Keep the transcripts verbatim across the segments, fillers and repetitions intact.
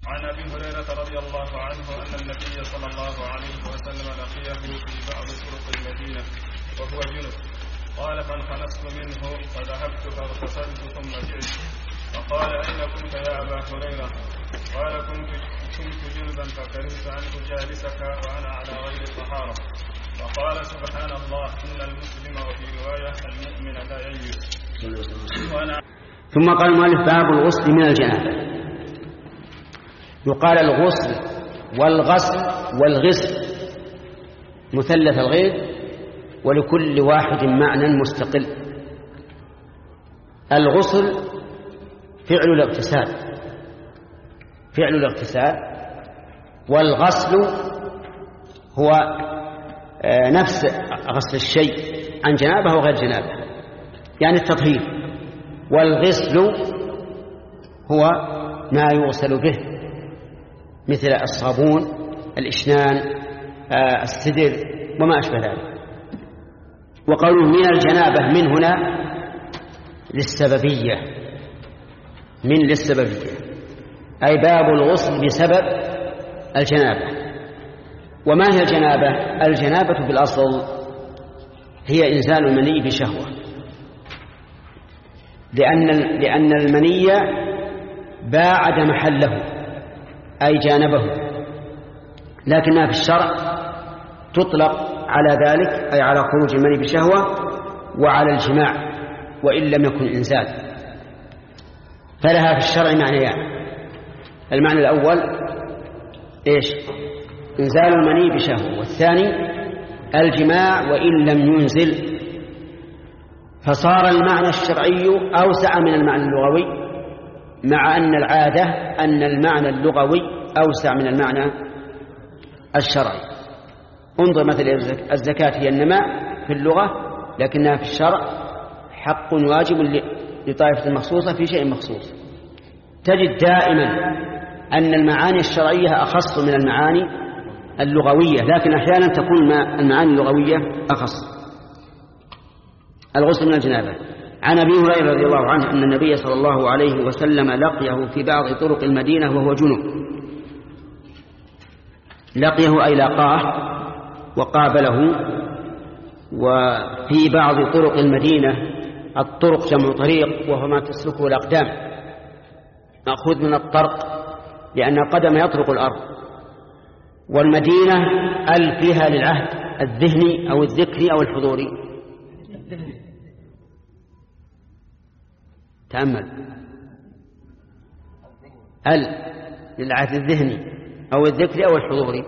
عن أبي هريرة رضي الله عنه أن النبي صلى الله عليه وسلم لقيه في بعض طرق المدينة وهو جنب، قال فانخنست منه فذهبت فاغتسلت ثم جئت، فقال أين كنت يا أبا هريرة؟ قال كنت, كنت جنبا فكرهت أن أجالسك وأنا على غير الطهارة. فقال سبحان الله إن المسلم وفي رواية المؤمن لا ينجس. ثم قال المؤلف باب الغسل من الجنابة. يقال الغسل والغسل والغسل مثلث الغير، ولكل واحد معنى مستقل. الغسل فعل الاغتسال فعل الاغتسال والغسل هو نفس غسل الشيء عن جنابه وغير جنابه، يعني التطهير. والغسل هو ما يغسل به مثل الصابون، الإشنان، السدر وما أشبه ذلك. وقوله من الجنابة من هنا للسببية، من للسببية أي باب الغسل بسبب الجنابة. وما هي الجنابة؟ الجنابة بالأصل هي إنزال المني بشهوة، لأن لأن المني باعد محله أي جانبه، لكنها في الشرع تطلق على ذلك أي على خروج المني بشهوة وعلى الجماع وإن لم يكن إنزال، فلها في الشرع معنيان. المعنى الأول إيش؟ إنزال المني بشهوة، والثاني الجماع وإن لم ينزل. فصار المعنى الشرعي أوسع من المعنى اللغوي، مع أن العادة أن المعنى اللغوي أوسع من المعنى الشرعي. انظر مثل الزكاة هي النماء في اللغة، لكنها في الشرع حق واجب لطائفة مخصوصة في شيء مخصوص. تجد دائما أن المعاني الشرعية أخص من المعاني اللغوية، لكن أحيانا تكون المعاني اللغوية أخص. الغسل من الجنابة. عن أبي هريرة رضي الله عنه أن النبي صلى الله عليه وسلم لقيه في بعض طرق المدينة وهو جنب. لقيه أي لاقاه وقابله. وفي بعض طرق المدينة، الطرق جمع طريق وهو ما تسلكه الأقدام، مأخوذ من الطرق لأن القدم يطرق الأرض. والمدينة أل فيها للعهد الذهني أو الذكري أو الحضوري. تأمل، أل للعهد الذهني أو الذكري أو الحضوري.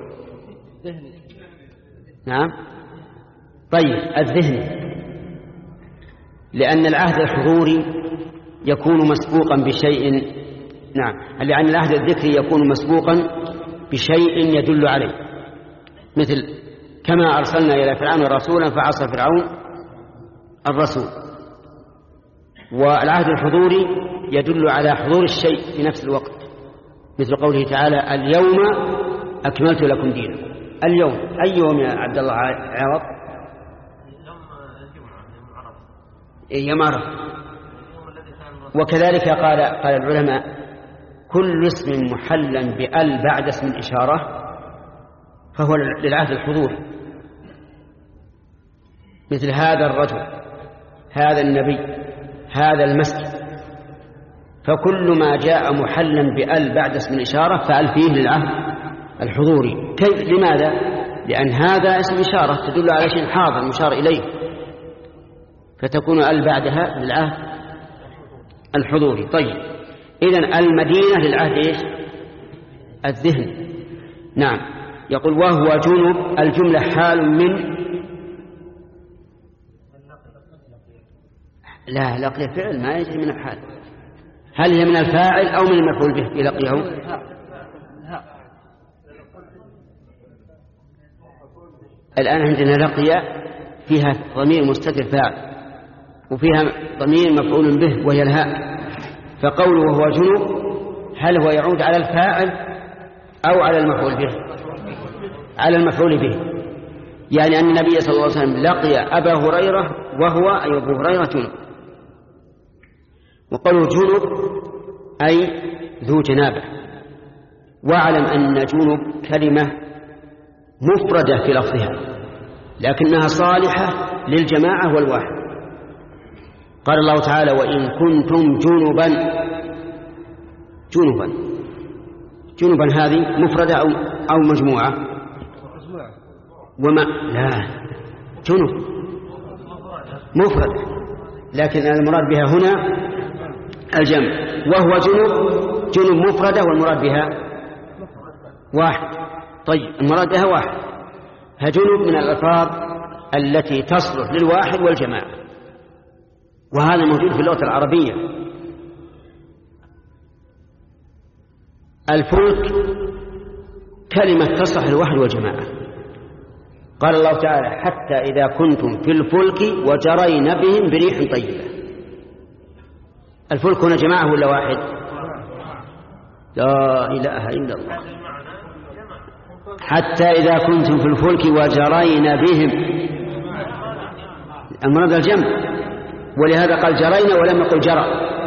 نعم، طيب الذهني، لأن العهد الحضوري يكون مسبوقا بشيء. نعم، لأن العهد الذكري يكون مسبوقا بشيء يدل عليه، مثل كما أرسلنا إلى فرعون رسولا فعصى فرعون الرسول. والعهد الحضوري يدل على حضور الشيء في نفس الوقت، مثل قوله تعالى اليوم أكملت لكم دينكم. اليوم أي يوم يا عبد الله عوض؟ يوم عرفة. وكذلك قال قال العلماء كل اسم محلا بأل بعد اسم الإشارة فهو للعهد الحضوري، مثل هذا الرجل، هذا النبي، هذا المسجد. فكل ما جاء محلا بأل بعد اسم الإشارة فأل فيه للعهد الحضوري. كيف؟ لماذا؟ لأن هذا اسم إشارة تدل على شيء حاضر مشار إليه، فتكون أل بعدها للعهد الحضوري. طيب، إذن المدينة للعهد إيش؟ الذهن. نعم، يقول وهو جنب، الجملة حال من. لا، لقي فعل ما يجري من الحال. هل هي من الفاعل أو من المفعول به يلقيه؟ الآن عندنا لقي فيها ضمير مستتر فاعل وفيها ضمير مفعول به وهي الهاء، فقوله وهو جنب هل هو يعود على الفاعل أو على المفعول به؟ على المفعول به. يعني أن النبي صلى الله عليه وسلم لقي أبا هريرة وهو أي أبو هريرة جنب. وقالوا جنب أي ذو جنابة، واعلم أن جنب كلمة مفردة في لفظها لكنها صالحة للجماعة والواحد. قال الله تعالى وإن كنتم جنبا جنبا جنبا هذه مفردة أو, أو مجموعة وما لا جنب مفردة لكن المراد بها هنا الجمع وهو جنب جنب مفردة والمراد بها واحد. طيب المراد بها واحد هجنب من الألفاظ التي تصلح للواحد والجماعة وهذا موجود في اللغة العربية. الفلك كلمة تصلح للواحد والجماعة. قال الله تعالى حتى إذا كنتم في الفلك وجرين بهم بريح طيبة. الفلك هنا جماعة ولا واحد؟ لا إله إلا الله. حتى إذا كنتم في الفلك وجرين بهم المراد الجمع ولهذا قال جرينا ولم يقل جرى.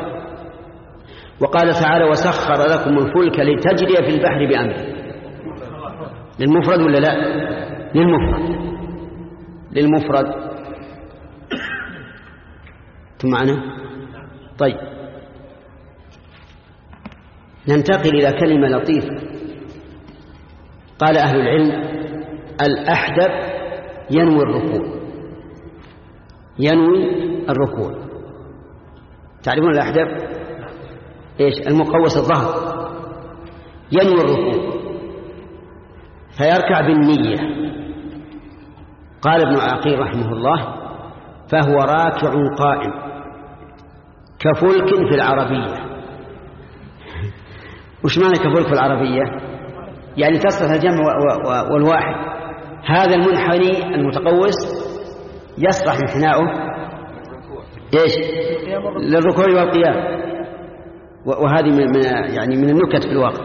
وقال تعالى وسخر لكم الفلك لتجري في البحر بأمره. للمفرد ولا لا؟ للمفرد للمفرد ثم معنا. طيب ننتقل إلى كلمة لطيفة. قال أهل العلم الأحدب ينوي الركوع ينوي الركوع. تعرفون الأحدب إيش؟ المقوس الظهر ينوي الركوع فيركع بالنية. قال ابن عقيل رحمه الله فهو راكع قائم كفلك في العربية. وش معنى كفلك في العربية؟ يعني تصلح الجمع والواحد. هذا المنحني المتقوس يصلح انحناؤه ايش؟ للركوع والقيام. وهذه من يعني من النكت في الواقع.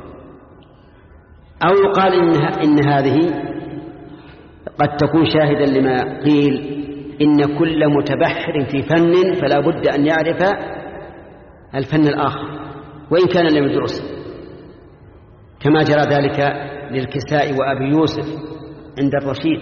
أو يقال إن, إن هذه قد تكون شاهدا لما قيل إن كل متبحر في فن فلا بد أن يعرف الفن الآخر وإن كان لم يدرسه كما جرى ذلك للكسائي وأبي يوسف عند الرشيد.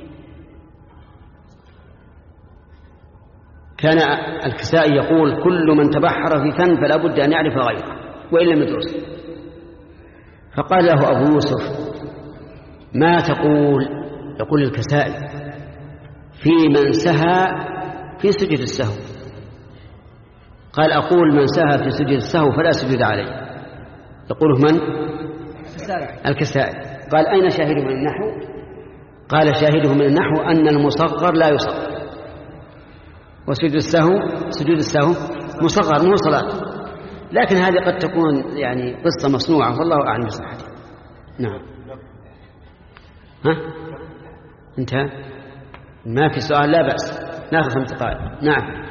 كان الكسائي يقول كل من تبحر في فن فلا بد أن يعرف غيره وإن لم يدرسه. فقال له أبو يوسف ما تقول؟ يقول الكسائي في من سهى في سجود السهو. قال أقول من سهى في سجود السهو فلا سجود عليه. يقوله من؟ الكسائي. قال أين شاهده من النحو؟ قال شاهده من النحو أن المصغر لا يصغر وسجود السهو سجود السهو مصغر مو صلاة. لكن هذه قد تكون يعني قصة مصنوعة والله أعلم بصحتها. نعم. ها انتهى ما في سؤال لا بأس ناخذ خمس دقائق. نعم.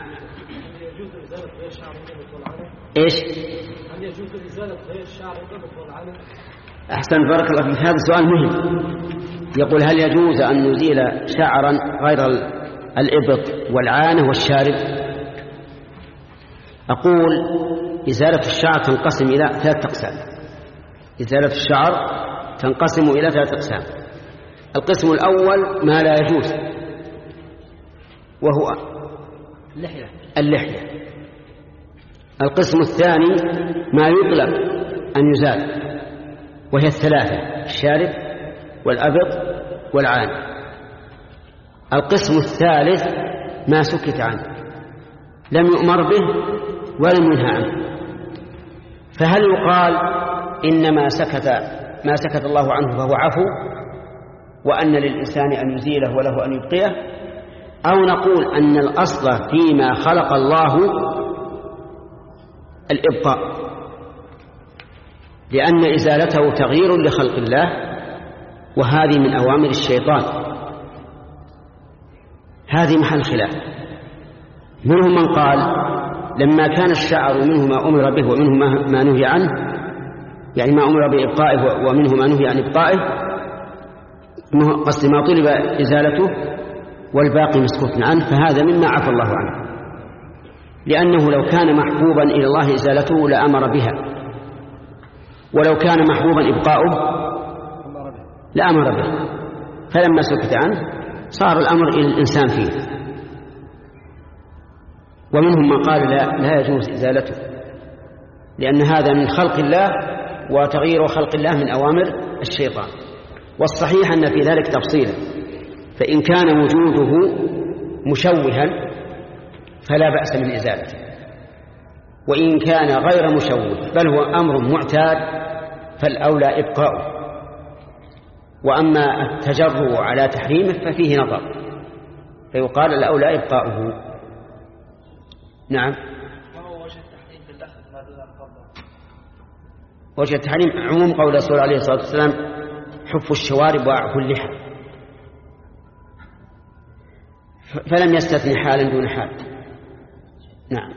ايش؟ هل يجوز إزالة غير الشعر والعنف؟ أحسن بارك الله فيك. هذا سؤال مهم. يقول هل يجوز أن نزيل شعرا غير الإبط والعانة والشارب؟ أقول إزالة الشعر تنقسم إلى ثلاثة أقسام. إزالة الشعر تنقسم إلى ثلاثة أقسام. القسم الأول ما لا يجوز وهو اللحية. اللحية. القسم الثاني ما يطلب أن يزال وهي الثلاثة الشارب والأبط والعانة. القسم الثالث ما سكت عنه لم يؤمر به ولم ينهى عنه. فهل يقال إنما سكت ما سكت الله عنه فهو عفو وأن للإنسان أن يزيله وله أن يبقيه، أو نقول أن الأصل فيما خلق الله الإبقاء لأن إزالته تغيير لخلق الله وهذه من أوامر الشيطان؟ هذه محل خلاف. منهم من قال لما كان الشعر منه ما أمر به ومنه ما نهي عنه، يعني ما أمر بإبقائه ومنه ما نهي عن إبقائه، قصد ما طلب إزالته والباقي مسكوت عنه، فهذا مما عفى الله عنه، لأنه لو كان محبوبا إلى الله إزالته لأمر بها. ولو كان محبوبا إبقاؤه لأمر به، فلما سكت عنه صار الأمر إلى الإنسان فيه. ومنهم من قال لا, لا يجوز إزالته، لأن هذا من خلق الله، وتغيير خلق الله من أوامر الشيطان. والصحيح أن في ذلك تفصيلا، فإن كان وجوده مشوها فلا بأس من إزالته، وإن كان غير مشوه بل هو أمر معتاد فالأولى إبقاؤه. وأما التجرؤ على تحريمه ففيه نظر، فيقال الأولى إبقاؤه. نعم. وجه التحريم عموم قول الرسول عليه الصلاة والسلام حف الشوارب وأعف اللحى، فلم يستثني حالا دون حال. نعم.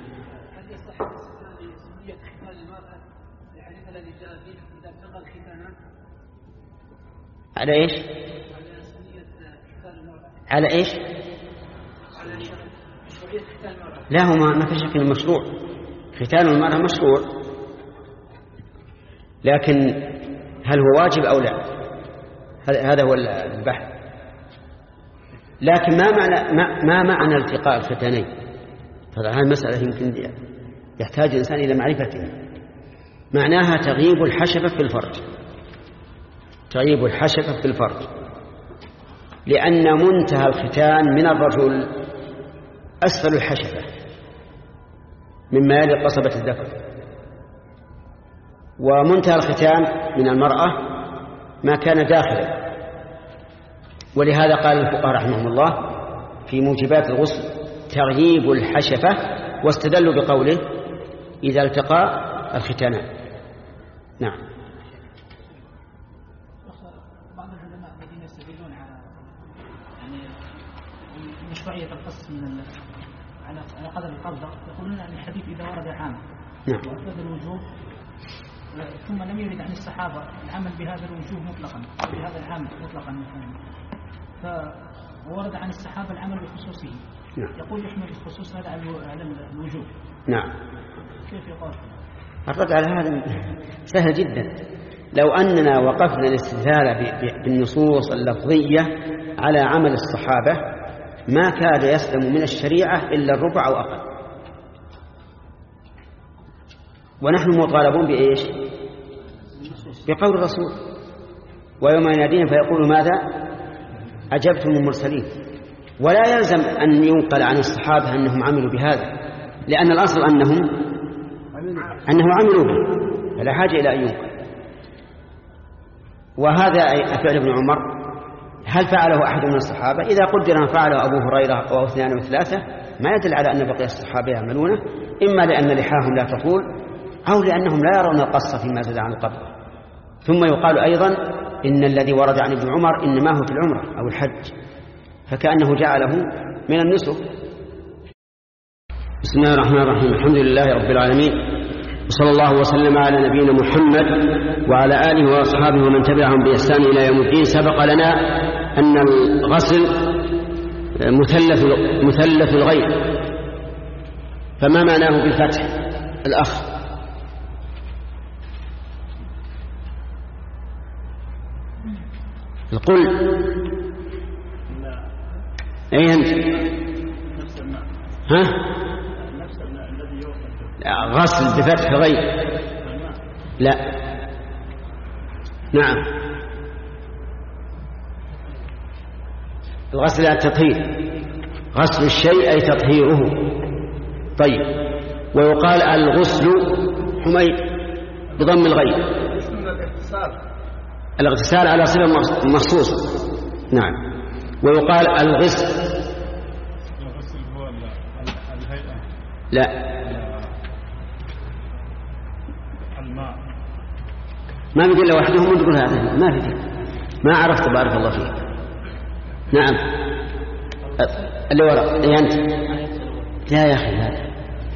على ايش؟ على ايش؟ لا، هو ما في شك المشروع، ختان المرأة مشروع، لكن هل هو واجب أو لا؟ هذا هو البحث. لكن ما معنى ما معنى التقاء الختانين؟ هذه المسألة يمكن يحتاج الإنسان إلى معرفتها. معناها تغييب الحشفة في الفرج، تغييب الحشفة في الفرج، لأن منتهى الختان من الرجل أسفل الحشفة مما يلي قصبة الذكر، ومنتهى الختان من المرأة ما كان داخلا. ولهذا قال الفقهاء رحمهم الله في موجبات الغسل تغييب الحشفة، واستدلوا بقوله إذا التقى الختانان. نعم. بعض العلماء الذين يستدلون على يعني مشروعية القص من على على قدر القبضة يقولون أن الحديث إذا ورد عام وأفاد الوجوب ثم لم يرد عن الصحابة العمل بهذا الوجوب مطلقا بهذا العام مطلقا، فورد عن الصحابة العمل بخصوصه. نعم. يقول يحمل الخصوص هذا على الوجوب. نعم. كيف يقال؟ الرد على هذا سهل جدا. لو أننا وقفنا الاستدلال بالنصوص اللفظية على عمل الصحابة ما كاد يسلم من الشريعة إلا الربع أو أقل، ونحن مطالبون بإيش؟ بقول الرسول ويوم يناديهم فيقول ماذا أجبتم المرسلين. ولا يلزم أن ينقل عن الصحابة أنهم عملوا بهذا، لأن الأصل أنهم أنهم عملوا به، فلا حاجة إلى أن ينقل. وهذا فعل ابن عمر هل فعله أحد من الصحابة؟ إذا قدر أن فعله أبو هريرة أو اثنان وثلاثة ما يدل على أن بقية الصحابة يعملونه، إما لأن لحاهم لا تطول أو لأنهم لا يرون القصة فيما زاد عن القبر. ثم يقال أيضا إن الذي ورد عن ابن عمر إنما هو في العمرة أو الحج، فكأنه جعله من النسك. بسم الله الرحمن الرحيم، الحمد لله رب العالمين، وصلى الله وسلم على نبينا محمد وعلى آله وأصحابه ومن تبعهم بإحسان إلى يوم الدين. سبق لنا أن الغسل مثلث مثلث الغيب، فما معناه بالفتح الأخ؟ قل أي أنت؟ ها؟ غسل بفتح غيب؟ لا. نعم، الغسل التطهير، غسل الشيء أي تطهيره. طيب، ويقال الغسل حميد بضم الغيب، الاغتسال على صفة مخصوصة. نعم. ويقال الغسل هو الهيئة، لا الماء، ما في إلا وحده من تقول هذا ما في، ما عرفت بارك الله فيك. نعم، اللي وراء يا أنت. لا يا أخي هذا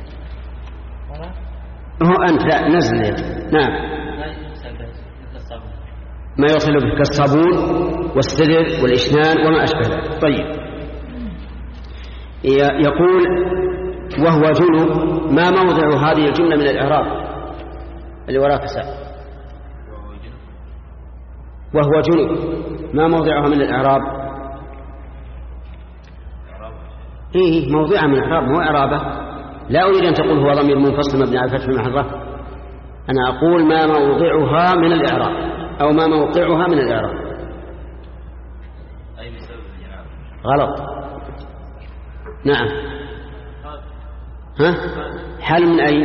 هو أنت، لا نزل يدك. نعم، ما يصل به كالصابون والسدر والإشنان وما أشبه ذلك. طيب، يقول وهو جنب، ما موضع هذه الجملة من الإعراب اللي وراء كساء؟ وهو جنب ما موضعها من الإعراب؟ إيه موضعها من الإعراب مو إعرابة. لا أريد أن تقول هو ضمير منفصل مبني على الفتح محل رفع، أنا أقول ما موضعها من الإعراب أو ما موقعها من الإعراب. غلط. نعم. ها؟ حال من أي؟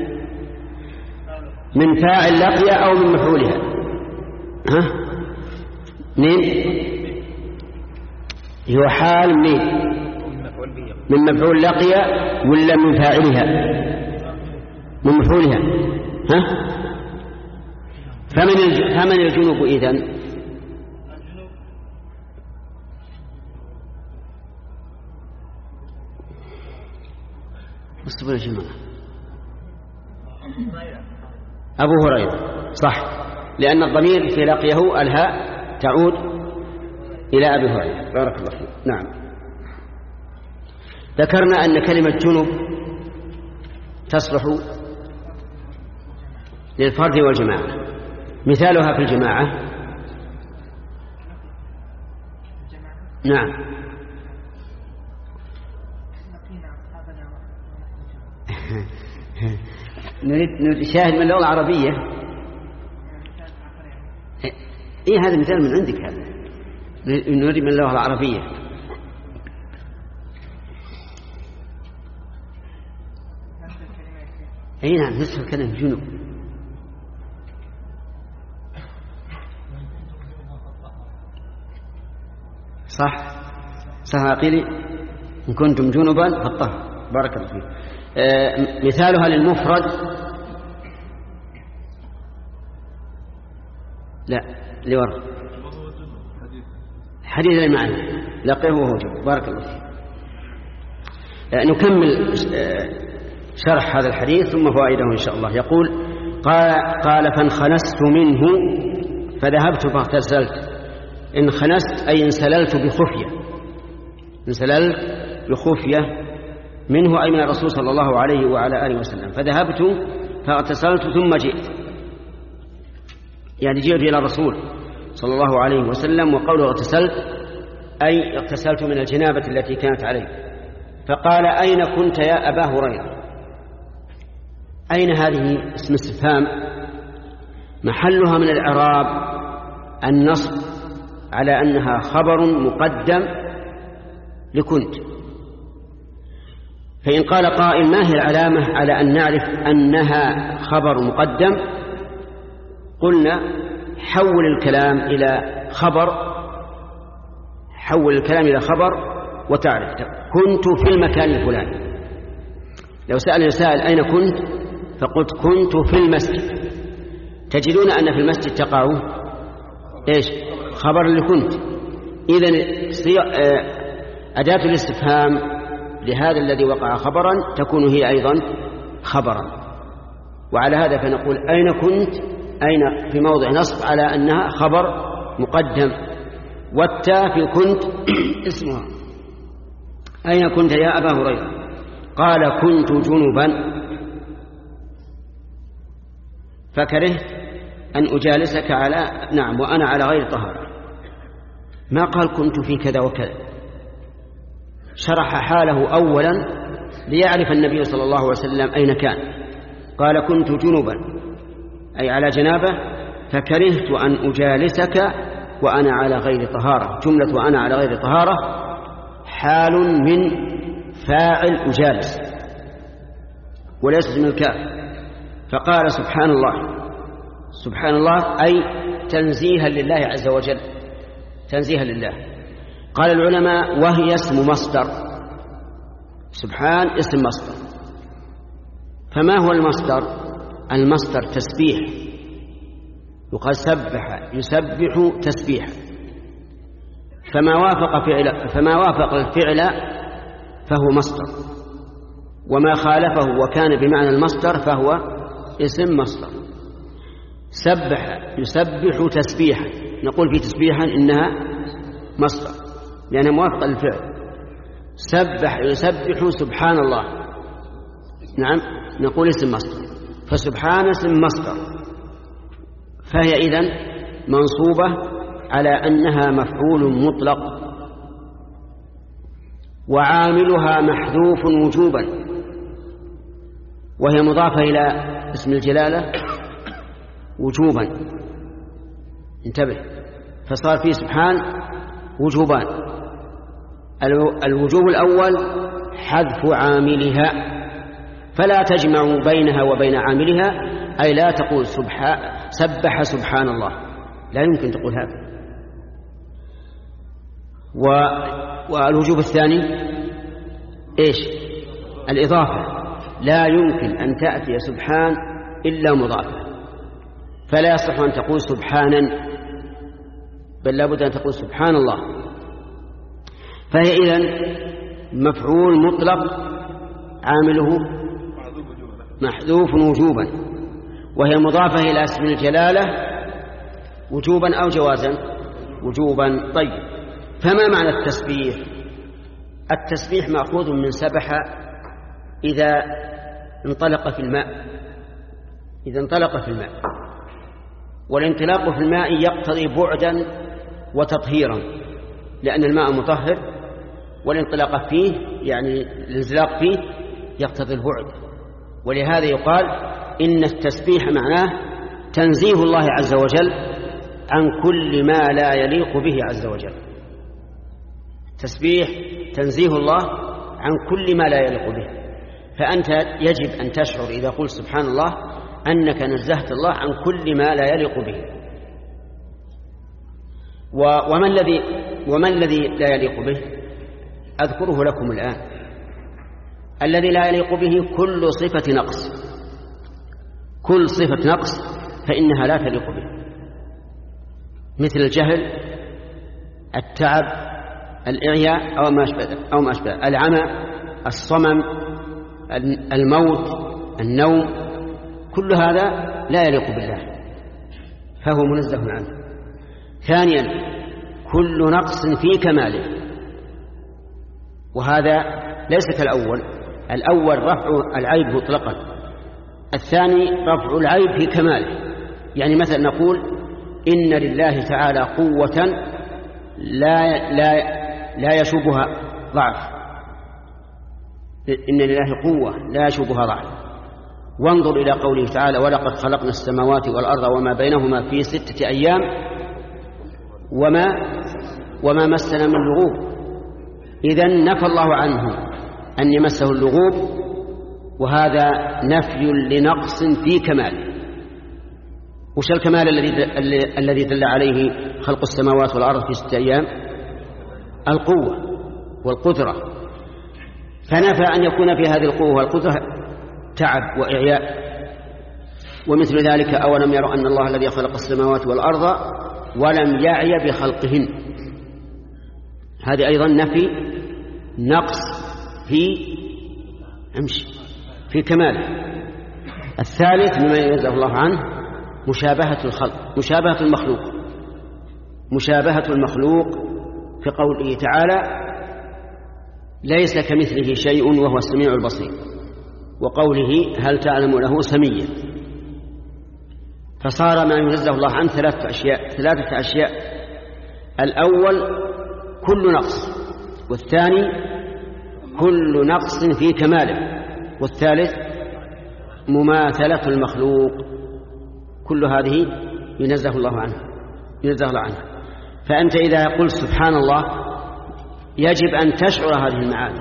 من فاعل لقي أو من مفعولها. ها؟ منين؟ هو حال منين؟ من مفعول لقي ولا من فاعلها؟ من مفعولها. ها؟ فمن فمن الجنوب إذن؟ اصبر يا جماعة. أبو هريرة صح، لأن الضمير في لقيه الهاء تعود إلى أبي هريرة. بارك الله فيك. نعم. ذكرنا أن كلمة جنب تصلح للفرد والجماعة. مثالها في الجماعة نعم نريد نشاهد من اللغة العربية. إيه هذا مثال من عندك، هذا نريد من اللغة العربية. أي نعم نصف الكلام جنوب. صح صح عقيلي. إن كنتم جنبا فالطهر. بارك الله فيك. آه مثالها للمفرد لا لورد حديث المعنى لقيه وهو جنب. بارك الله فيك. آه نكمل آه شرح هذا الحديث ثم فوائده إن شاء الله. يقول قال, قال فانخنست منه فذهبت فاغتسلت. انخنست أي انسللت بخفية، انسللت بخفية منه أي من الرسول صلى الله عليه وعلى آله وسلم. فذهبت فاغتسلت ثم جئت، يعني جئت إلى الرسول صلى الله عليه وسلم. وقوله اغتسلت أي اغتسلت من الجنابة التي كانت علي. فقال أين كنت يا أبا هريرة؟ أين هذه اسم استفهام محلها من الإعراب النصب على أنها خبر مقدم لكنت. فإن قال قائل ما هي العلامة على أن نعرف أنها خبر مقدم؟ قلنا حول الكلام إلى خبر، حول الكلام إلى خبر وتعرف كنت في المكان الفلاني. لو سأل سائل أين كنت فقلت كنت في المسجد، تجدون أن في المسجد تقع إيش؟ خبر اللي كنت. إذن أداة الاستفهام لهذا الذي وقع خبرا تكون هي أيضا خبرا. وعلى هذا فنقول أين كنت أين في موضع نصب على أنها خبر مقدم. والتاء في كنت اسمها. أين كنت يا أبا هريرة؟ قال كنت جنبا فكرهت أن أجالسك على نعم وأنا على غير طهارة. ما قال كنت في كذا وكذا، شرح حاله أولا ليعرف النبي صلى الله عليه وسلم أين كان. قال كنت جنبا أي على جنابه فكرهت أن أجالسك وأنا على غير طهارة. جملة وأنا على غير طهارة حال من فاعل أجالس وليست من الكاف. فقال سبحان الله، سبحان الله أي تنزيها لله عز وجل، تنزيها لله. قال العلماء وهي اسم مصدر، سبحان اسم مصدر. فما هو المصدر؟ المصدر تسبيح، يقال سبح يسبح تسبيحا. فما وافق فعل فما وافق الفعل فهو مصدر، وما خالفه وكان بمعنى المصدر فهو اسم مصدر. سبح يسبح تسبيحا، نقول في تسبيحا إنها مصدر لأنها موافقة للفعل. سبح يسبح سبحان الله، نعم نقول اسم مصدر. فسبحان اسم مصدر، فهي إذن منصوبة على أنها مفعول مطلق، وعاملها محذوف وجوبا، وهي مضافة إلى اسم الجلالة وجوبا. انتبه، فصار فيه سبحان وجوبان. الوجوب الأول حذف عاملها، فلا تجمع بينها وبين عاملها، أي لا تقول سبح سبحان الله، لا يمكن تقول هذا. والوجوب الثاني إيش؟ الإضافة، لا يمكن أن تأتي سبحان إلا مضافة، فلا يصح أن تقول سبحانا، بل لابد أن تقول سبحان الله. فهي إذن مفعول مطلق عامله محذوف وجوبا، وهي مضافة إلى اسم الجلالة وجوبا أو جوازا وجوبا. طيب، فما معنى التسبيح؟ التسبيح مأخوذ من سبح إذا انطلق في الماء، إذا انطلق في الماء، والانطلاق في الماء يقتضي بعدا وتطهيرا، لأن الماء مطهر، والانطلاق فيه يعني الانزلاق فيه يقتضي البعد. ولهذا يقال إن التسبيح معناه تنزيه الله عز وجل عن كل ما لا يليق به عز وجل. تسبيح تنزيه الله عن كل ما لا يليق به، فأنت يجب أن تشعر إذا قلت سبحان الله أنك نزهت الله عن كل ما لا يليق به. وما الذي وما الذي لا يليق به؟ أذكره لكم الآن. الذي لا يليق به كل صفة نقص، كل صفة نقص فإنها لا تليق به، مثل الجهل، التعب، الإعياء أو ما أشبه أو ما أشبه، العمى، الصمم، الموت، النوم، كل هذا لا يليق بالله، فهو منزه عنه. ثانيا، كل نقص في كماله، وهذا ليس كالأول. الأول رفع العيب مطلقا، الثاني رفع العيب في كماله. يعني مثلا نقول إن لله تعالى قوة لا لا لا يشوبها ضعف، إن لله قوة لا يشوبها ضعف. وانظر إلى قوله تعالى ولقد خلقنا السماوات والأرض وما بينهما في ستة أيام وما وما مسنا من لغوب. إذن نفى الله عنه أن يمسه اللغوب، وهذا نفي لنقص في كمال. وش الكمال الذي الذي دل عليه خلق السماوات والأرض في ستة أيام؟ القوة والقدرة، فنفى أن يكون في هذه القوة والقدرة تعب وإعياء. ومثل ذلك أولم يروا أن الله الذي خلق السماوات والأرض ولم يعي بخلقهن، هذه أيضا نفي نقص في امشي في كماله. الثالث مما ينزه الله عنه مشابهة الخلق، مشابهة المخلوق، مشابهة المخلوق في قوله تعالى ليس كمثله شيء وهو السميع البصير، وقوله هل تعلم له سميا. فصار ما ينزه الله عنه ثلاثة أشياء ثلاثة أشياء الأول كل نقص، والثاني كل نقص في كماله، والثالث مماثلة المخلوق. كل هذه ينزه الله عنه ينزه الله عنه. فأنت إذا قلت سبحان الله يجب أن تشعر هذه المعاني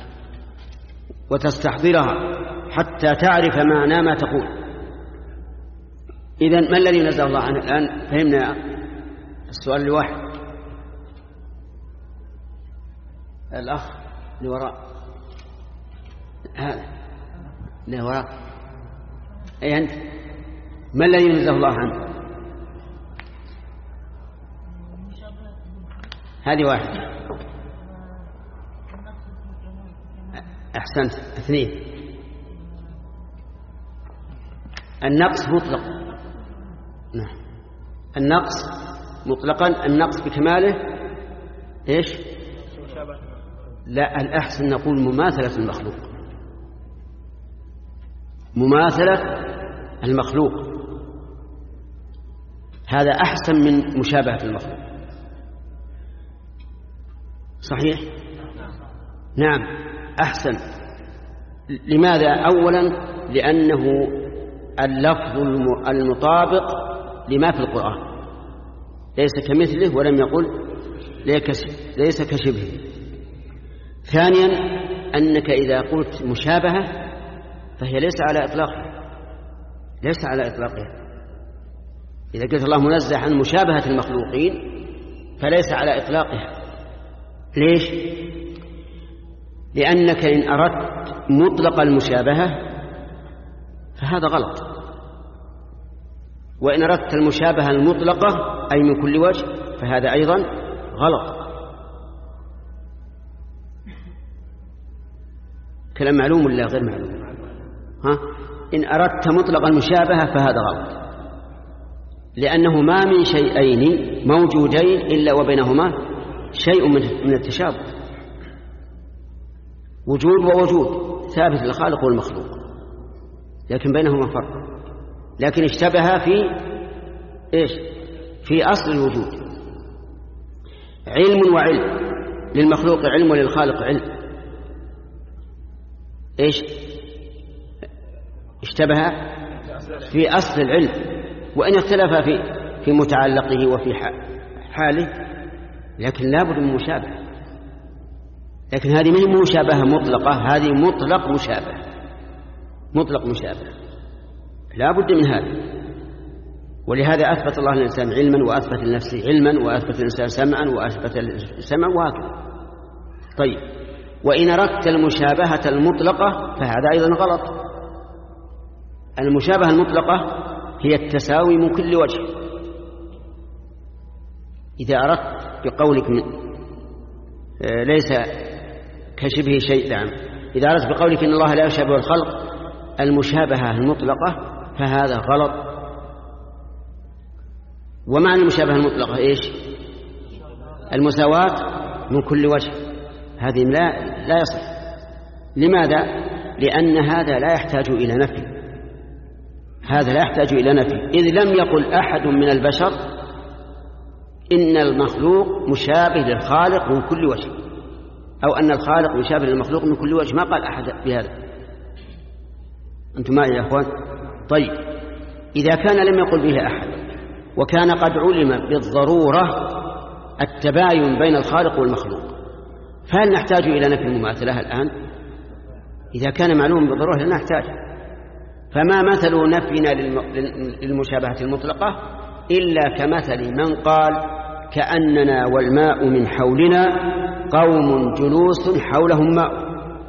وتستحضرها حتى تعرف معنى ما تقول. إذن ما الذي نزه الله عنه؟ الآن فهمنا السؤال الواحد. الأخ اللي وراء هذا اللي وراء أي أنت، ما الذي نزه الله عنه؟ هذه واحدة. أحسنت. اثنين، النقص مطلق. نعم، النقص مطلقا، النقص بكماله إيش؟ لا، الأحسن نقول مماثلة المخلوق، مماثلة المخلوق. هذا أحسن من مشابهة المخلوق. صحيح؟ نعم أحسن. لماذا؟ أولا لأنه اللفظ المطابق لما في القرآن، ليس كمثله ولم يقل ليس كشبهه. ثانيا أنك إذا قلت مشابهة فهي ليس على إطلاقها، ليس على إطلاقها. إذا قلت الله منزه عن مشابهة المخلوقين فليس على إطلاقها. ليش؟ لأنك إن أردت مطلق المشابهة فهذا غلط، وإن أردت المشابهة المطلقة أي من كل وجه فهذا أيضا غلط. كلام معلوم ولا غير معلوم؟ ها؟ إن أردت مطلق المشابهة فهذا غلط، لأنه ما من شيئين موجودين إلا وبينهما شيء من التشابه، وجود ووجود ثابت للخالق والمخلوق، لكن بينهما فرق. لكن اشتبه في إيش؟ في أصل الوجود. علم وعلم، للمخلوق علم وللخالق علم. إيش؟ اشتبه في أصل العلم، وإن اختلف في في متعلقه وفي حاله، لكن لا بد من مشابهة. لكن هذه من مشابهة مطلقة، هذه مطلق مشابهة، مطلق مشابهة لا بد من هذا. ولهذا أثبت الله للإنسان علما، وأثبت لنفسه علما، وأثبت للإنسان سمعا، وأثبت السمع، وهكذا. طيب، وإن أردت المشابهة المطلقة فهذا أيضا غلط. المشابهة المطلقة هي التساوي من كل وجه. إذا أردت بقولك من ليس كشبه شيء، نعم، إذا أردت بقولك إن الله لا يشابه الخلق المشابهة المطلقة فهذا غلط. ومعنى المشابهة المطلقة إيش؟ المساواة من كل وجه. هذه لا لا يصح. لماذا؟ لأن هذا لا يحتاج إلى نفي، هذا لا يحتاج إلى نفي، إذ لم يقل أحد من البشر إن المخلوق مشابه للخالق من كل وجه، أو أن الخالق مشابه للمخلوق من كل وجه، ما قال أحد بهذا. أنتم معي يا أخوان؟ طيب، إذا كان لم يقل به أحد وكان قد علم بالضرورة التباين بين الخالق والمخلوق، فهل نحتاج إلى نفي المماثلة الآن؟ إذا كان معلوم بالضرورة لا نحتاج. فما مثل نفينا للمشابهة المطلقة إلا كمثل من قال كأننا والماء من حولنا قوم جلوس حولهم ماء.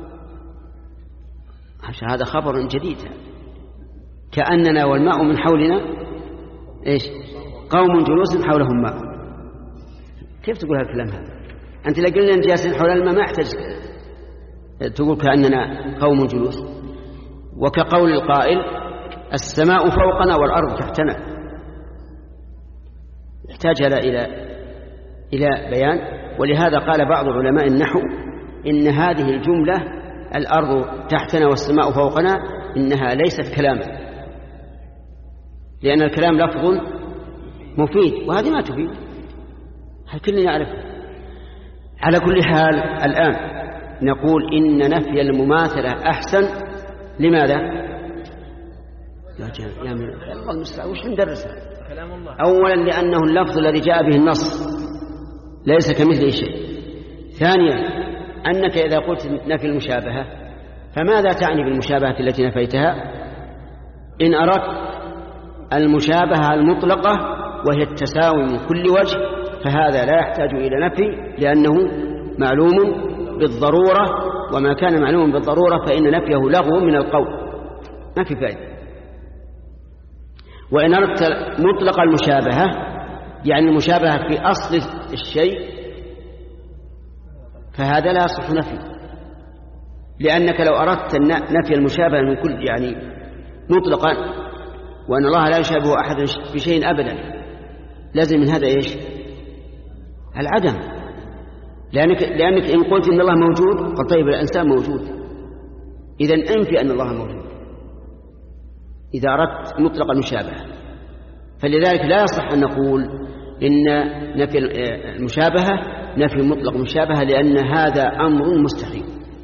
هذا خبر جديد. كأننا والماء من حولنا إيش؟ قوم جلوس حولهم ماء. كيف تقول هالكلام هذا؟ أنت لو قلنا جالسين حول الماء ما يحتاج تقول كأننا قوم جلوس. وكقول القائل السماء فوقنا والأرض تحتنا، يحتاج إلى إلى بيان. ولهذا قال بعض علماء النحو إن هذه الجملة الأرض تحتنا والسماء فوقنا إنها ليست كلاما، لأن الكلام لفظ مفيد وهذه ما تفيد، هل كلنا نعرفها. على كل حال الآن نقول إن نفي المماثلة أحسن. لماذا؟ يا جماعة الله المستعان وش ندرسها؟ أولا لأنه اللفظ الذي جاء به النص ليس كمثله شيء. ثانيا أنك إذا قلت نفي المشابهة فماذا تعني بالمشابهة التي نفيتها؟ إن أردت المشابهة المطلقة وهي التساوي من كل وجه فهذا لا يحتاج إلى نفي، لأنه معلوم بالضرورة، وما كان معلوم بالضرورة فإن نفيه لغو من القول، ما في فائدة. وإن أردت مطلق المشابهة يعني المشابهة في أصل الشيء فهذا لا يصح نفي، لأنك لو أردت نفي المشابهة من كل يعني مطلقا وأن الله لا يشابه أحد في شيء أبدا لازم من هذا إيش؟ العدم. لأنك, لأنك إن قلت إن الله موجود قد طيب الإنسان موجود، إذن أنفي أن الله موجود إذا أردت مطلق المشابهة. فلذلك لا يصح أن نقول إن نفي المشابهة نفي مطلق مشابهة، لأن هذا أمر مستحيل.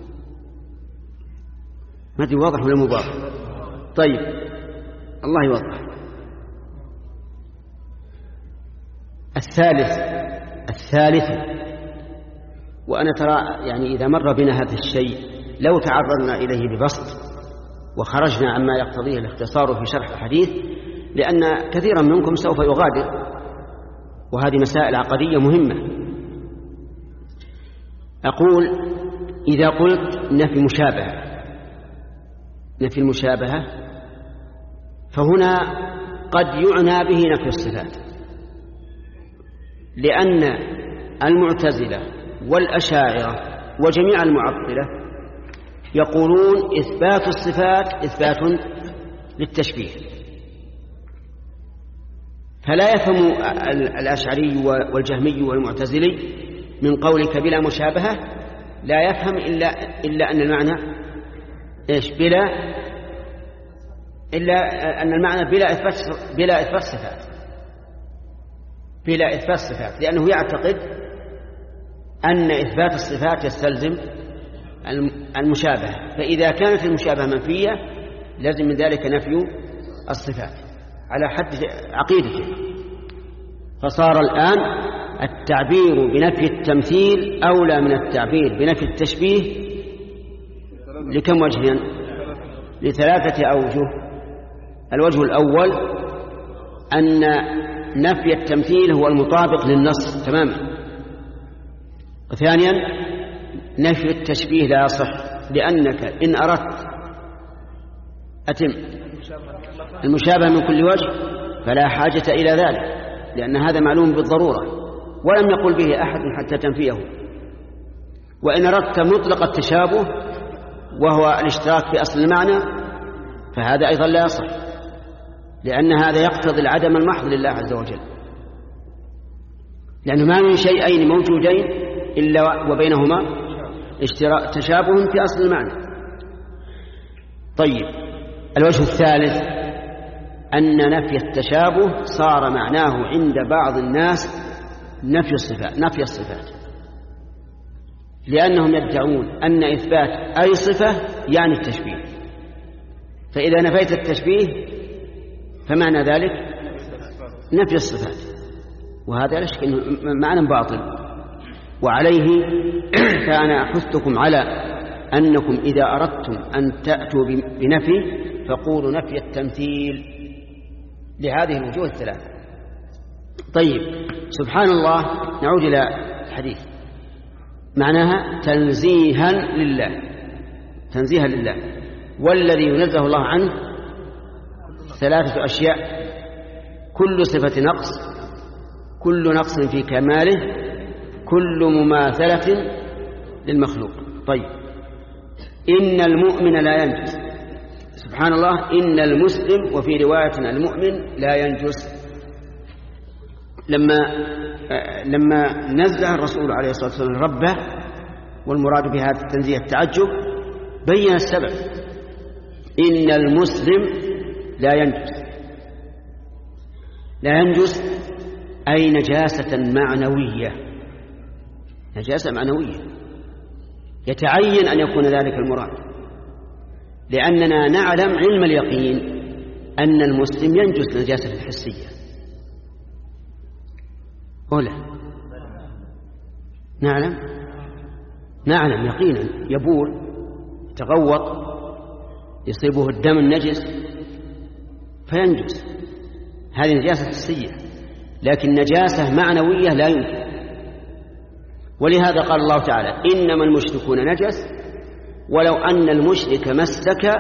ما أدري واضح ولا مو واضح؟ طيب الله يوضح. الثالث الثالث وأنا ترى يعني إذا مر بنا هذا الشيء لو تعرضنا إليه ببسط وخرجنا عما يقتضيه الاختصار في شرح الحديث، لأن كثيرا منكم سوف يغادر، وهذه مسائل عقدية مهمة. أقول إذا قلت نفي مشابهة نفي المشابهة فهنا قد يعنى به نفي الصفات، لأن المعتزلة والأشاعرة وجميع المعطلة يقولون إثبات الصفات إثبات للتشبيه، فلا يفهم الأشعري والجهمي والمعتزلي من قولك بلا مشابهة، لا يفهم إلا, إلا أن المعنى إيش بلا إلا أن المعنى بلا إثبات بلا إثبات صفات بلا إثبات صفات لأنه يعتقد أن إثبات الصفات يستلزم المشابهة، فإذا كانت المشابهة منفية لازم من ذلك نفي الصفات على حد عقيدته. فصار الآن التعبير بنفي التمثيل أولى من التعبير بنفي التشبيه لكم وجهين؟ لثلاثة أوجه. الوجه الأول أن نفي التمثيل هو المطابق للنص تماما، وثانيا نفي التشبيه لا يصح، لأنك إن أردت أتم المشابهة من كل وجه فلا حاجة إلى ذلك، لأن هذا معلوم بالضرورة ولم يقل به أحد حتى تنفيه. وإن أردت مطلق التشابه وهو الاشتراك في أصل المعنى فهذا أيضا لا يصح، لأن هذا يقتضي العدم المحض لله عز وجل، لأنه ما من شيئين موجودين إلا وبينهما تشابه في أصل المعنى. طيب الوجه الثالث أن نفي التشابه صار معناه عند بعض الناس نفي الصفات نفي الصفات لأنهم يدعون أن إثبات أي صفة يعني التشبيه، فإذا نفيت التشبيه فمعنى ذلك نفي الصفات، وهذا لا شك أنه معنى باطل. وعليه فأنا أحثكم على أنكم إذا أردتم أن تأتوا بنفي فقولوا نفي التمثيل لهذه الوجوه الثلاثة. طيب سبحان الله، نعود إلى الحديث، معناها تنزيها لله تنزيها لله والذي ينزه الله عنه ثلاثة أشياء: كل صفة نقص، كل نقص في كماله، كل مماثلة للمخلوق. طيب إن المؤمن لا ينجس، سبحان الله، إن المسلم وفي رواية المؤمن لا ينجس. لما لما نزه الرسول عليه الصلاة والسلام ربه، والمراد بهذا التنزيه التعجب، بين السبب: إن المسلم لا ينجس. لا ينجس أي نجاسة معنوية، نجاسة معنوية يتعين أن يكون ذلك المراد، لأننا نعلم علم اليقين أن المسلم ينجس نجاسة الحسية. أولا نعلم نعلم يقينا يبول، يتغوط، يصيبه الدم النجس فينجس، هذه نجاسة حسية. لكن نجاسة معنوية لا يمكن، ولهذا قال الله تعالى: إنما المشركون نجس ولو أن المشرك مسك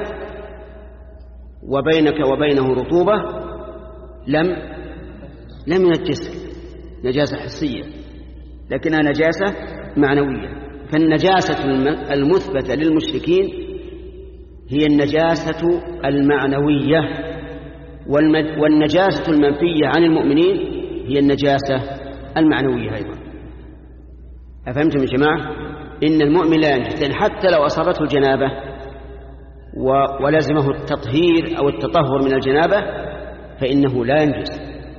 وبينك وبينه رطوبة لم لم ينجسك، نجاسة حسية لكنها نجاسة معنوية. فالنجاسة المثبتة للمشركين هي النجاسة المعنوية، والنجاسة المنفية عن المؤمنين هي النجاسة المعنوية أيضا. أفهمتم يا جماعة؟ إن المؤمن لا ينجس، يعني حتى لو أصابته الجنابة ولزمه التطهير أو التطهر من الجنابة فإنه لا ينجس،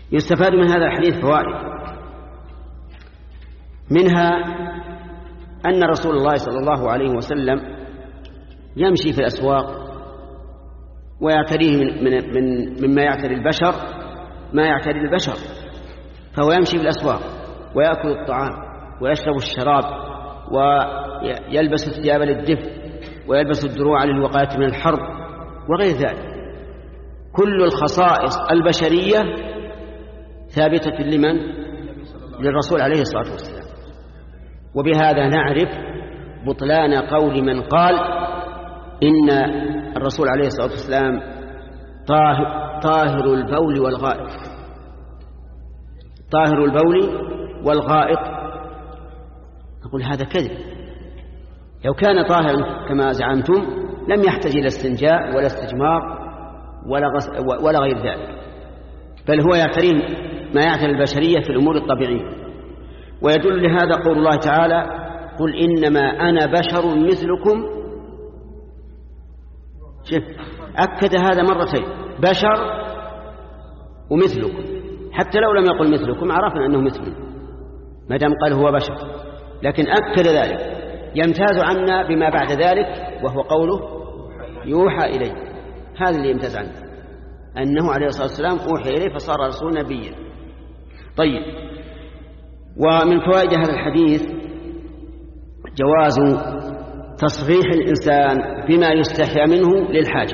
يستفاد من هذا الحديث فوائد، منها أن رسول الله صلى الله عليه وسلم يمشي في الأسواق ويعتريه من من من مما يعتري البشر ما يعتري البشر، فهو يمشي في الأسواق ويأكل الطعام ويشرب الشراب ويلبس الثياب للدفء ويلبس الدروع للوقاية من الحرب وغير ذلك. كل الخصائص البشرية ثابتة لمن؟ للرسول عليه الصلاة والسلام. وبهذا نعرف بطلان قول من قال إن الرسول عليه الصلاة والسلام طاهر, طاهر البول والغائط طاهر البول والغائط نقول هذا كذب. لو كان طاهرا كما زعمتم لم يحتاج إلى استنجاء ولا استجمار ولا, ولا غير ذلك، بل هو يعتريه ما يعتري البشرية في الأمور الطبيعية. ويدل لهذا قول الله تعالى: قل إنما أنا بشر مثلكم. شوف أكد هذا مرتين، بشر ومثلكم، حتى لو لم يقل مثلكم عرفنا أنه مثلنا ما دام قال هو بشر، لكن أكد ذلك. يمتاز عنا بما بعد ذلك وهو قوله يوحى إليه، هذا اللي يمتاز عنه، أنه عليه الصلاة والسلام أوحي إليه فصار رسول نبيا. طيب، ومن فوائد هذا الحديث جواز تصريح الإنسان بما يستحيا منه للحاجة،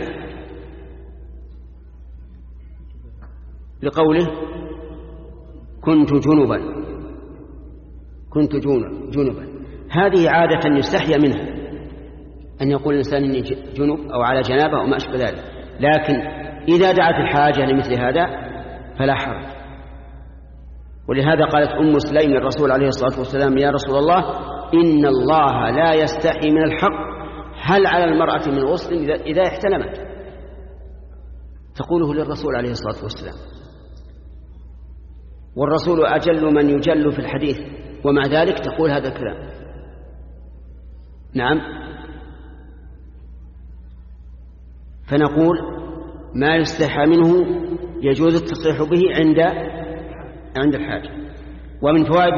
لقوله كنت جنبا كنت جنبا هذه عادة يستحيا منها أن يقول الإنسان إني جنب أو على جنابه أو ما أشبه ذلك، لكن إذا دعت الحاجة لمثل هذا فلا حرج. ولهذا قالت أم سليم للرسول عليه الصلاة والسلام: يا رسول الله إن الله لا يستحي من الحق، هل على المرأة من غسل إذا احتلمت؟ تقوله للرسول عليه الصلاة والسلام، والرسول أجل من يجل في الحديث، ومع ذلك تقول هذا الكلام. نعم، فنقول ما يستحى منه يجوز التصريح به عند عند الحاجة. ومن فوائد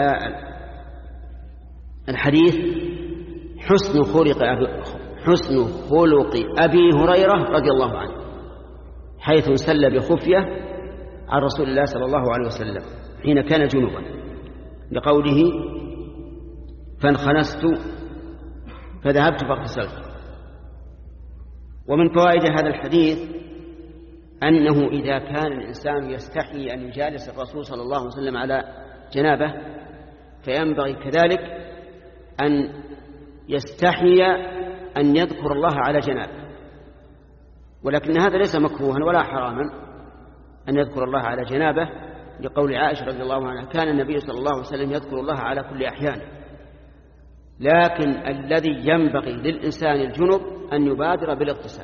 الحديث حسن خلق أبي حسن خلق أبي هريرة رضي الله عنه، حيث سل بخفية عن رسول الله صلى الله عليه وسلم حين كان جنوبا، لقوله فانخنست فذهبت فاغتسلت. ومن فوائد هذا الحديث أنه إذا كان الإنسان يستحي أن يجالس الرسول صلى الله عليه وسلم على جنابه فينبغي كذلك أن يستحي أن يذكر الله على جنابه، ولكن هذا ليس مكروها ولا حراما أن يذكر الله على جنابه، لقول عائشة رضي الله عنها: كان النبي صلى الله عليه وسلم يذكر الله على كل أحيان. لكن الذي ينبغي للإنسان الجنب أن يبادر بالاغتسال،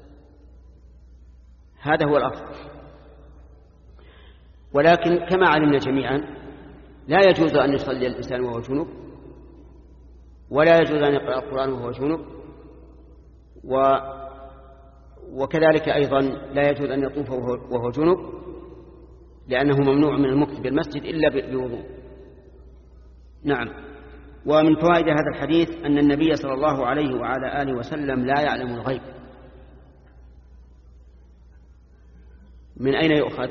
هذا هو الأفضل. ولكن كما علمنا جميعا لا يجوز أن يصلي الإنسان وهو جنب، ولا يجوز أن يقرأ القرآن وهو جنب، و وكذلك أيضا لا يجوز أن يطوف وهو جنب، لأنه ممنوع من المكث بالمسجد إلا بوضوء. نعم. ومن فوائد هذا الحديث أن النبي صلى الله عليه وعلى آله وسلم لا يعلم الغيب. من أين يؤخذ؟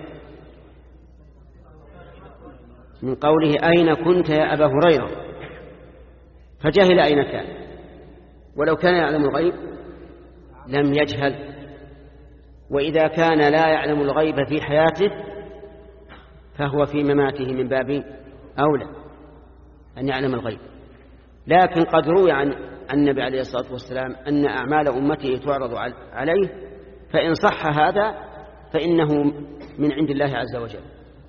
من قوله أين كنت يا أبا هريرة، فجهل أين كان، ولو كان يعلم الغيب لم يجهل. وإذا كان لا يعلم الغيب في حياته فهو في مماته من باب أولى أن يعلم الغيب. لكن قد روي عن النبي عليه الصلاة والسلام أن أعمال أمته تعرض عليه، فإن صح هذا فإنه من عند الله عز وجل،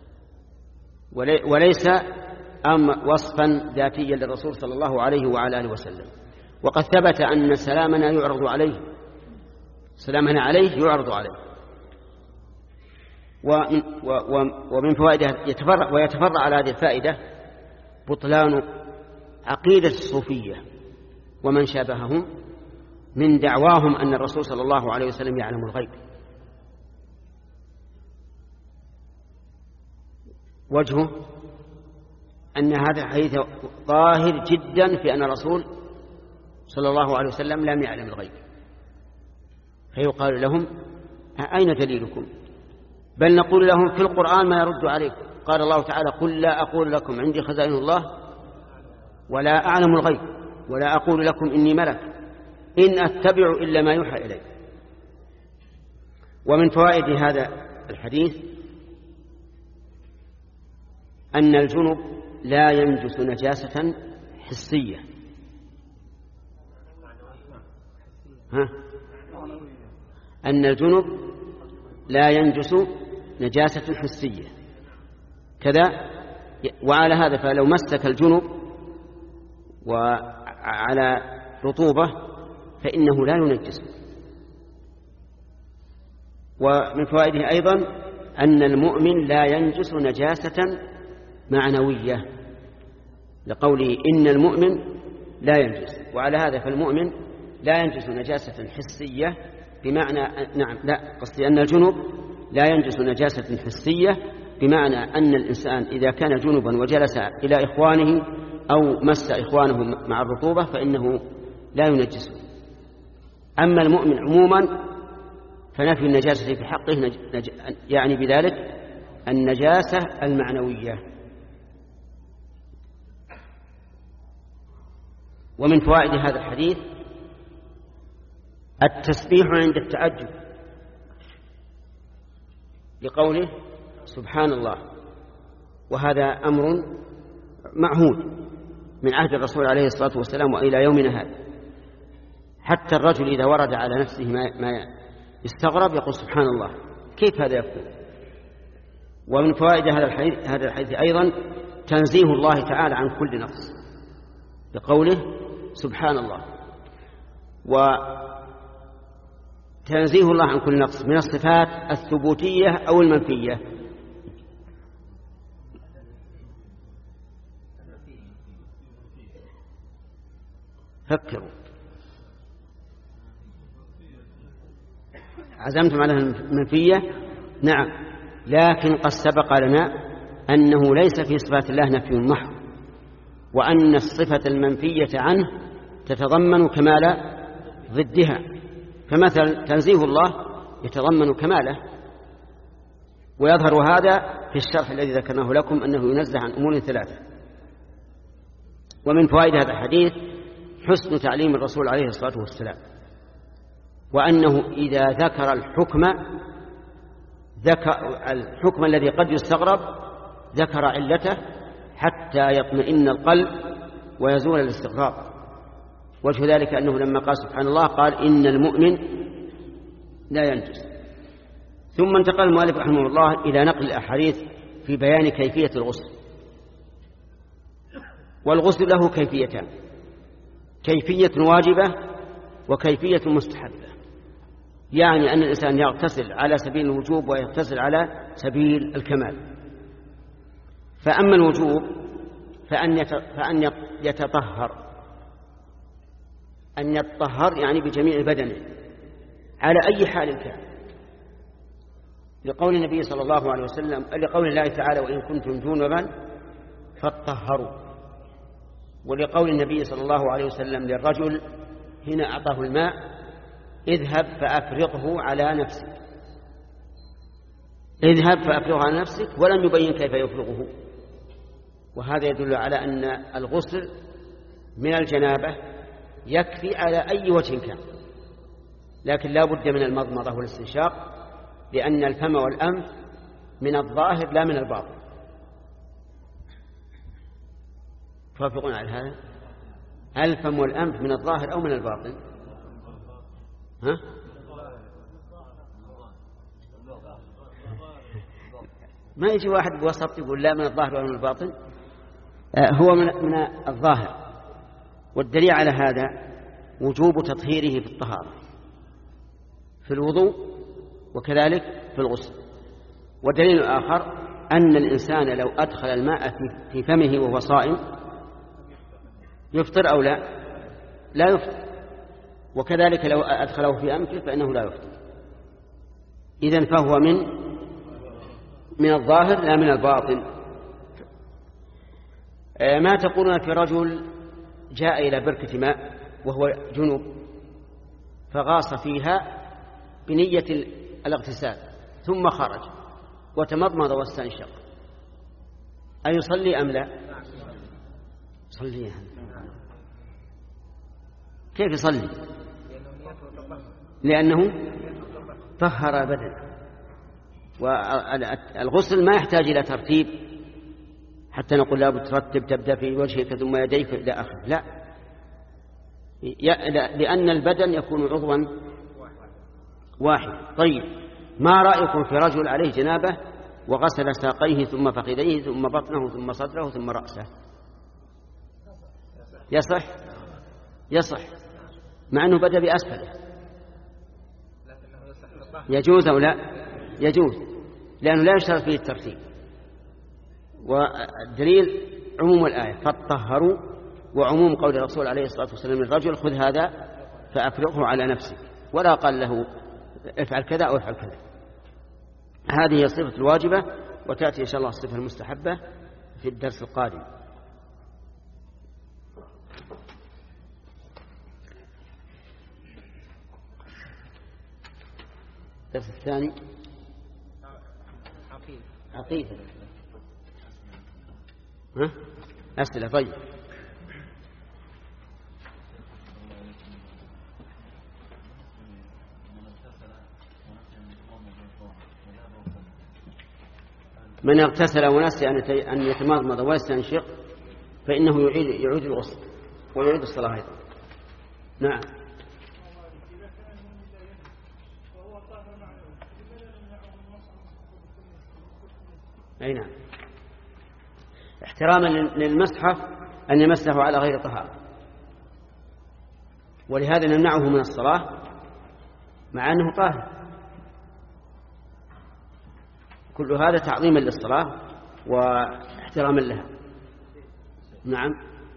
وليس أم وصفا ذاتيا للرسول صلى الله عليه وعلى آله وسلم. وقد ثبت أن سلامنا يعرض عليه سلامنا عليه يعرض عليه. ومن, ومن فوائدها يتفرع ويتفرع على هذه الفائدة بطلان عقيدة الصوفية ومن شابههم من دعواهم أن الرسول صلى الله عليه وسلم يعلم الغيب. وجهه أن هذا الحديث ظاهر جدا في أن الرسول صلى الله عليه وسلم لم يعلم الغيب، فيقال لهم أين دليلكم؟ بل نقول لهم في القرآن ما يرد عليكم. قال الله تعالى قل لا أقول لكم عندي خزائن الله ولا أعلم الغيب ولا أقول لكم إني ملك إن أتبع إلا ما يوحى إلي. ومن فوائد هذا الحديث أن الجنب لا ينجس نجاسة حسية. ها؟ أن الجنب لا ينجس نجاسة حسية كذا. وعلى هذا فلو مسك الجنب وعلى رطوبة فإنه لا ينجس. ومن فوائده أيضا أن المؤمن لا ينجس نجاسة معنوية لقوله إن المؤمن لا ينجس. وعلى هذا فالمؤمن لا ينجس نجاسة حسية بمعنى نعم لا قصدي أن الجنب لا ينجس نجاسة حسية بمعنى أن الإنسان إذا كان جنبا وجلس إلى إخوانه أو مس إخوانه مع الرطوبة فإنه لا ينجسه. أما المؤمن عموما فنفي النجاسة في حقه نج... نج... يعني بذلك النجاسة المعنوية. ومن فوائد هذا الحديث التسبيح عند التعجب لقوله سبحان الله، وهذا أمر معهود من عهد الرسول عليه الصلاة والسلام وإلى يومنا هذا. حتى الرجل إذا ورد على نفسه ما يستغرب يقول سبحان الله، كيف هذا يكون؟ ومن فوائد هذا الحديث, هذا الحديث أيضا تنزيه الله تعالى عن كل نقص بقوله سبحان الله. وتنزيه الله عن كل نقص من الصفات الثبوتية أو المنفية. فكروا عزمتم على المنفية؟ نعم، لكن قد سبق لنا أنه ليس في صفات الله نفي محض، وأن الصفة المنفية عنه تتضمن كمال ضدها. فمثلا تنزيه الله يتضمن كماله، ويظهر هذا في الشرح الذي ذكرناه لكم أنه ينزه عن أمور ثلاثة. ومن فوائد هذا الحديث حسن تعليم الرسول عليه الصلاة والسلام، وأنه إذا ذكر الحكم ذكر الحكم الذي قد يستغرب ذكر علته حتى يطمئن القلب ويزول الاستغراب. وجه ذلك أنه لما قال سبحان الله قال إن المؤمن لا ينجس. ثم انتقل المؤلف رحمه الله إلى نقل الأحاديث في بيان كيفية الغسل. والغسل له كيفيتان، كيفية واجبة وكيفية مستحبة، يعني أن الإنسان يغتسل على سبيل الوجوب ويغتسل على سبيل الكمال. فأما الوجوب فأن يتطهر، أن يتطهر يعني بجميع بدنه على أي حال كان، لقول النبي صلى الله عليه وسلم لقول الله تعالى وإن كنتم جنبا فاطهروا، ولقول النبي صلى الله عليه وسلم للرجل هنا أعطاه الماء اذهب فأفرغه على نفسك، اذهب فأفرغه على نفسك، ولم يبين كيف يفرغه. وهذا يدل على أن الغسل من الجنابة يكفي على أي وجه كان، لكن لا بد من المضمضة والاستنشاق، لأن الفم والأنف من الظاهر لا من الباطن. توافقون على هذا؟ الفم والأنف من الظاهر أو من الباطن؟ ها؟ ما يجي واحد بوسط يقول لا من الظاهر ولا من الباطن. آه هو من, من الظاهر. والدليل على هذا وجوب تطهيره في الطهارة في الوضوء وكذلك في الغسل. والدليل الآخر أن الإنسان لو أدخل الماء في فمه وهو صائم يفطر أو لا؟ لا يفطر. وكذلك لو أدخله في أنفه فإنه لا يفطر. إذن فهو من من الظاهر لا من الباطن. ما تقولون في رجل جاء إلى بركة ماء وهو جنوب فغاص فيها بنية الاغتسال ثم خرج وتمضمض واستنشق، أيصلي أم لا؟ صلي. كيف يصلي؟ لأنه طهر بدنه، والغسل ما يحتاج إلى ترتيب حتى نقول لا بترتب تبدأ في وجهك ثم يديك إلى آخره، لا، لأن البدن يكون عضوا واحد. طيب، ما رأيكم في رجل عليه جنابه وغسل ساقيه ثم فخذيه ثم بطنه ثم صدره ثم رأسه؟ يصح؟ يصح مع أنه بدأ بأسفله. يجوز أو لا؟ يجوز، لأنه لا يشترط فيه الترتيب. والدليل عموم الآية فاطهروا، وعموم قول الرسول عليه الصلاة والسلام للرجل خذ هذا فأفرغه على نفسك، ولا قال له افعل كذا أو افعل كذا. هذه هي الصفة الواجبة، وتأتي إن شاء الله الصفة المستحبة في الدرس القادم. الدرس الثاني عقيدة. ها؟ أسئلة. طيب، من اغتسل ونسي أن يتمضمض ويستنشق فإنه يعيد يعيد الغسل ويعيد الصلاة أيضا. نعم. أي نعم، احتراما للمصحف أن يمسه على غير طهارة، ولهذا نمنعه من الصلاة مع أنه طاهر. كل هذا تعظيما للصلاة واحتراما لها. نعم.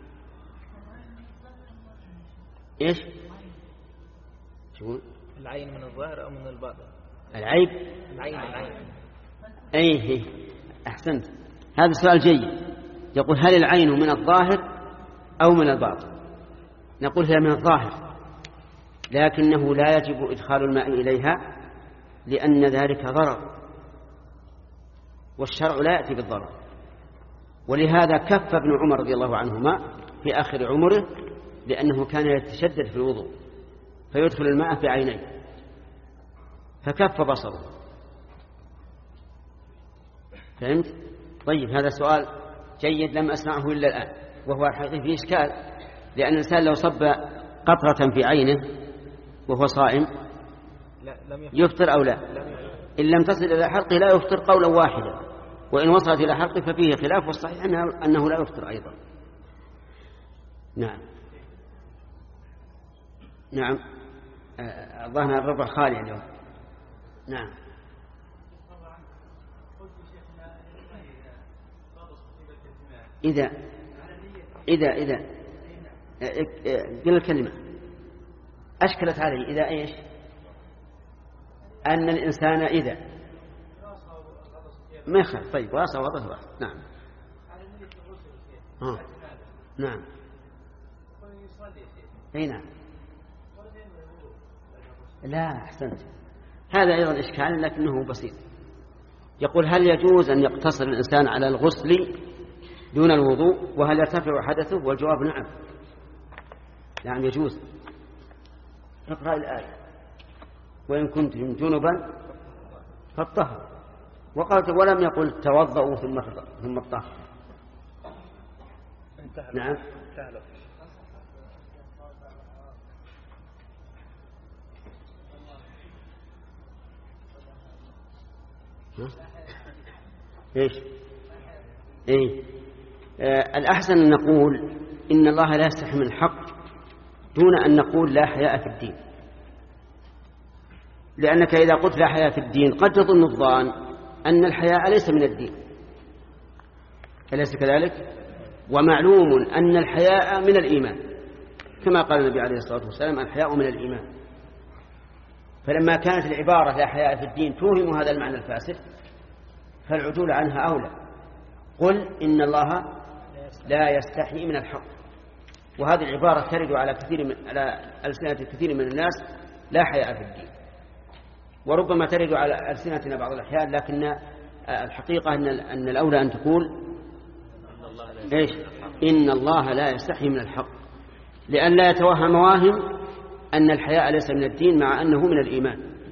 إيش؟ شو؟ العين من الظاهر أو من الباطن؟ العيب. العين. العين. أيه، أحسنت، هذا سؤال جيد. يقول هل العين من الظاهر أو من الباطن؟ نقول هي من الظاهر، لكنه لا يجب إدخال الماء إليها لأن ذلك ضرر، والشرع لا يأتي بالضرر. ولهذا كف ابن عمر رضي الله عنهما في آخر عمره لأنه كان يتشدد في الوضوء فيدخل الماء في عينيه فكف بصره. فهمت؟ طيب، هذا سؤال جيد لم أسمعه إلا الآن، وهو الحقيقة فيه إشكال، لأن الإنسان لو صب قطرة في عينه وهو صائم يفطر أو لا؟ إن لم تصل إلى حلقه لا يفطر قولا واحدا، وإن وصلت إلى حلقه ففيه خلاف، والصحيح أنه لا يفطر أيضا. نعم. نعم. ظهرنا الربع خالي اليوم. نعم. إذا إذا إذا قل الكلمة أشكلت علي. إذا إيش؟ أن الإنسان إذا ما يخاف. طيب، واصل وضع واحد. نعم. آه. نعم. أي نعم. لا، أحسنت، هذا أيضا إشكال لكنه بسيط. يقول هل يجوز أن يقتصر الإنسان على الغسل دون الوضوء وهل يرتفع حدثه؟ والجواب نعم، نعم يجوز. اقرأ الآية وإن كنتم جنبا فاطهروا، وقالت ولم يقل توضؤوا ثم ثم اطهروا. نعم. ايش؟ ايه آه الأحسن أن نقول إن الله لا يستحي من الحق دون أن نقول لا حياء في الدين، لأنك إذا قلت لا حياء في الدين قد تظن الظان أن الحياء ليس من الدين، أليس كذلك؟ ومعلوم أن الحياء من الإيمان، كما قال النبي عليه الصلاة والسلام الحياء من الإيمان. فلما كانت العبارة لا حياء في الدين توهم هذا المعنى الفاسد فالعدول عنها أولى. قل إن الله لا يستحي من الحق. وهذه العبارة ترد على كثير من على ألسنة كثير من الناس لا حياء في الدين، وربما ترد على ألسنتنا بعض الأحيان، لكن الحقيقة أن أن الأولى أن تقول إيش؟ إن الله لا يستحي من الحق، لأن لا يتوهم واهم أن الحياء ليس من الدين مع أنه من الإيمان.